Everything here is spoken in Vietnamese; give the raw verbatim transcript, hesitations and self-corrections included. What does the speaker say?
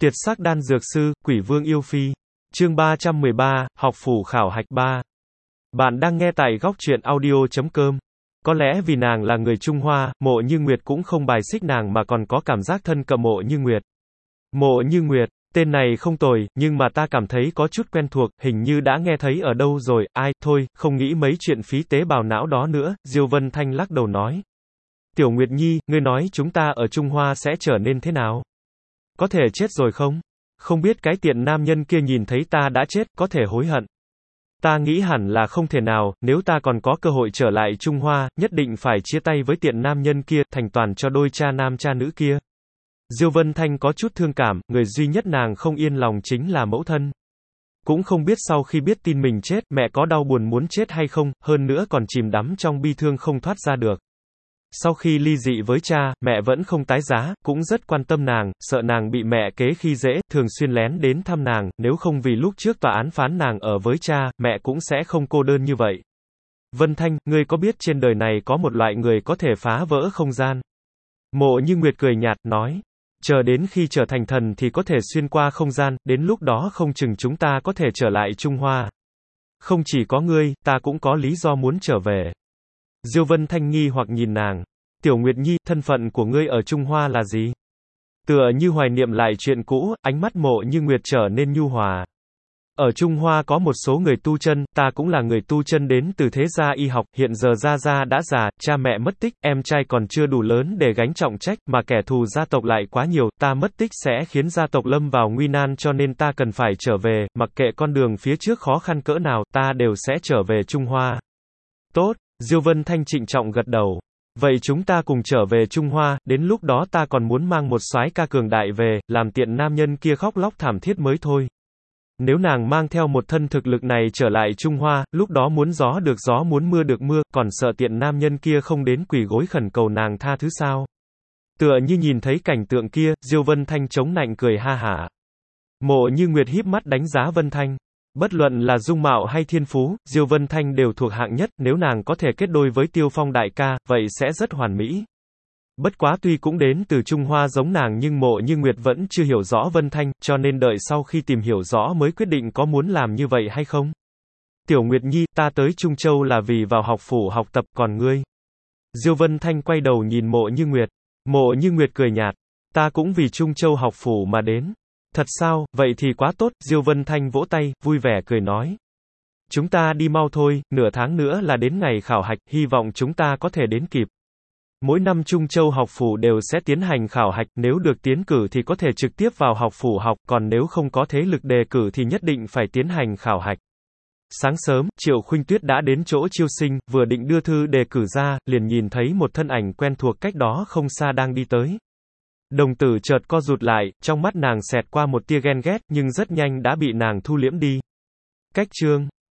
Tiệt sắc đan dược sư, quỷ vương yêu phi. Chương ba trăm mười ba, học phủ khảo hạch ba. Bạn đang nghe tại góc truyện audio chấm com. Có lẽ vì nàng là người Trung Hoa, Mộ Như Nguyệt cũng không bài xích nàng mà còn có cảm giác thân cận Mộ Như Nguyệt. Mộ Như Nguyệt, tên này không tồi, nhưng mà ta cảm thấy có chút quen thuộc, hình như đã nghe thấy ở đâu rồi, ai, thôi, không nghĩ mấy chuyện phí tế bào não đó nữa, Diêu Vân Thanh lắc đầu nói. Tiểu Nguyệt Nhi, ngươi nói chúng ta ở Trung Hoa sẽ trở nên thế nào? Có thể chết rồi không? Không biết cái tiện nam nhân kia nhìn thấy ta đã chết, có thể hối hận. Ta nghĩ hẳn là không thể nào, nếu ta còn có cơ hội trở lại Trung Hoa, nhất định phải chia tay với tiện nam nhân kia, thành toàn cho đôi cha nam cha nữ kia. Diêu Vân Thanh có chút thương cảm, người duy nhất nàng không yên lòng chính là mẫu thân. Cũng không biết sau khi biết tin mình chết, mẹ có đau buồn muốn chết hay không, hơn nữa còn chìm đắm trong bi thương không thoát ra được. Sau khi ly dị với cha, mẹ vẫn không tái giá, cũng rất quan tâm nàng, sợ nàng bị mẹ kế khi dễ, thường xuyên lén đến thăm nàng, nếu không vì lúc trước tòa án phán nàng ở với cha, mẹ cũng sẽ không cô đơn như vậy. Vân Thanh, ngươi có biết trên đời này có một loại người có thể phá vỡ không gian? Mộ Như Nguyệt cười nhạt, nói. Chờ đến khi trở thành thần thì có thể xuyên qua không gian, đến lúc đó không chừng chúng ta có thể trở lại Trung Hoa. Không chỉ có ngươi, ta cũng có lý do muốn trở về. Diêu Vân Thanh nghi hoặc nhìn nàng. Tiểu Nguyệt Nhi, thân phận của ngươi ở Trung Hoa là gì? Tựa như hoài niệm lại chuyện cũ, ánh mắt Mộ Như Nguyệt trở nên nhu hòa. Ở Trung Hoa có một số người tu chân, ta cũng là người tu chân đến từ thế gia y học, hiện giờ gia gia đã già, cha mẹ mất tích, em trai còn chưa đủ lớn để gánh trọng trách, mà kẻ thù gia tộc lại quá nhiều, ta mất tích sẽ khiến gia tộc lâm vào nguy nan cho nên ta cần phải trở về, mặc kệ con đường phía trước khó khăn cỡ nào, ta đều sẽ trở về Trung Hoa. Tốt, Diêu Vân Thanh trịnh trọng gật đầu. Vậy chúng ta cùng trở về Trung Hoa, đến lúc đó ta còn muốn mang một soái ca cường đại về, làm tiện nam nhân kia khóc lóc thảm thiết mới thôi. Nếu nàng mang theo một thân thực lực này trở lại Trung Hoa, lúc đó muốn gió được gió muốn mưa được mưa, còn sợ tiện nam nhân kia không đến quỳ gối khẩn cầu nàng tha thứ sao? Tựa như nhìn thấy cảnh tượng kia, Diêu Vân Thanh chống nạnh cười ha hả. Mộ Như Nguyệt híp mắt đánh giá Vân Thanh. Bất luận là dung mạo hay thiên phú, Diêu Vân Thanh đều thuộc hạng nhất, nếu nàng có thể kết đôi với Tiêu Phong đại ca, vậy sẽ rất hoàn mỹ. Bất quá tuy cũng đến từ Trung Hoa giống nàng nhưng Mộ Như Nguyệt vẫn chưa hiểu rõ Vân Thanh, cho nên đợi sau khi tìm hiểu rõ mới quyết định có muốn làm như vậy hay không. Tiểu Nguyệt Nhi, ta tới Trung Châu là vì vào học phủ học tập, còn ngươi? Diêu Vân Thanh quay đầu nhìn Mộ Như Nguyệt. Mộ Như Nguyệt cười nhạt. Ta cũng vì Trung Châu học phủ mà đến. Thật sao, vậy thì quá tốt, Diêu Vân Thanh vỗ tay, vui vẻ cười nói. Chúng ta đi mau thôi, nửa tháng nữa là đến ngày khảo hạch, hy vọng chúng ta có thể đến kịp. Mỗi năm Trung Châu học phủ đều sẽ tiến hành khảo hạch, nếu được tiến cử thì có thể trực tiếp vào học phủ học, còn nếu không có thế lực đề cử thì nhất định phải tiến hành khảo hạch. Sáng sớm, Triệu Khuynh Tuyết đã đến chỗ chiêu sinh, vừa định đưa thư đề cử ra, liền nhìn thấy một thân ảnh quen thuộc cách đó không xa đang đi tới. Đồng tử chợt co rụt lại, trong mắt nàng xẹt qua một tia ghen ghét, nhưng rất nhanh đã bị nàng thu liễm đi. Cách chương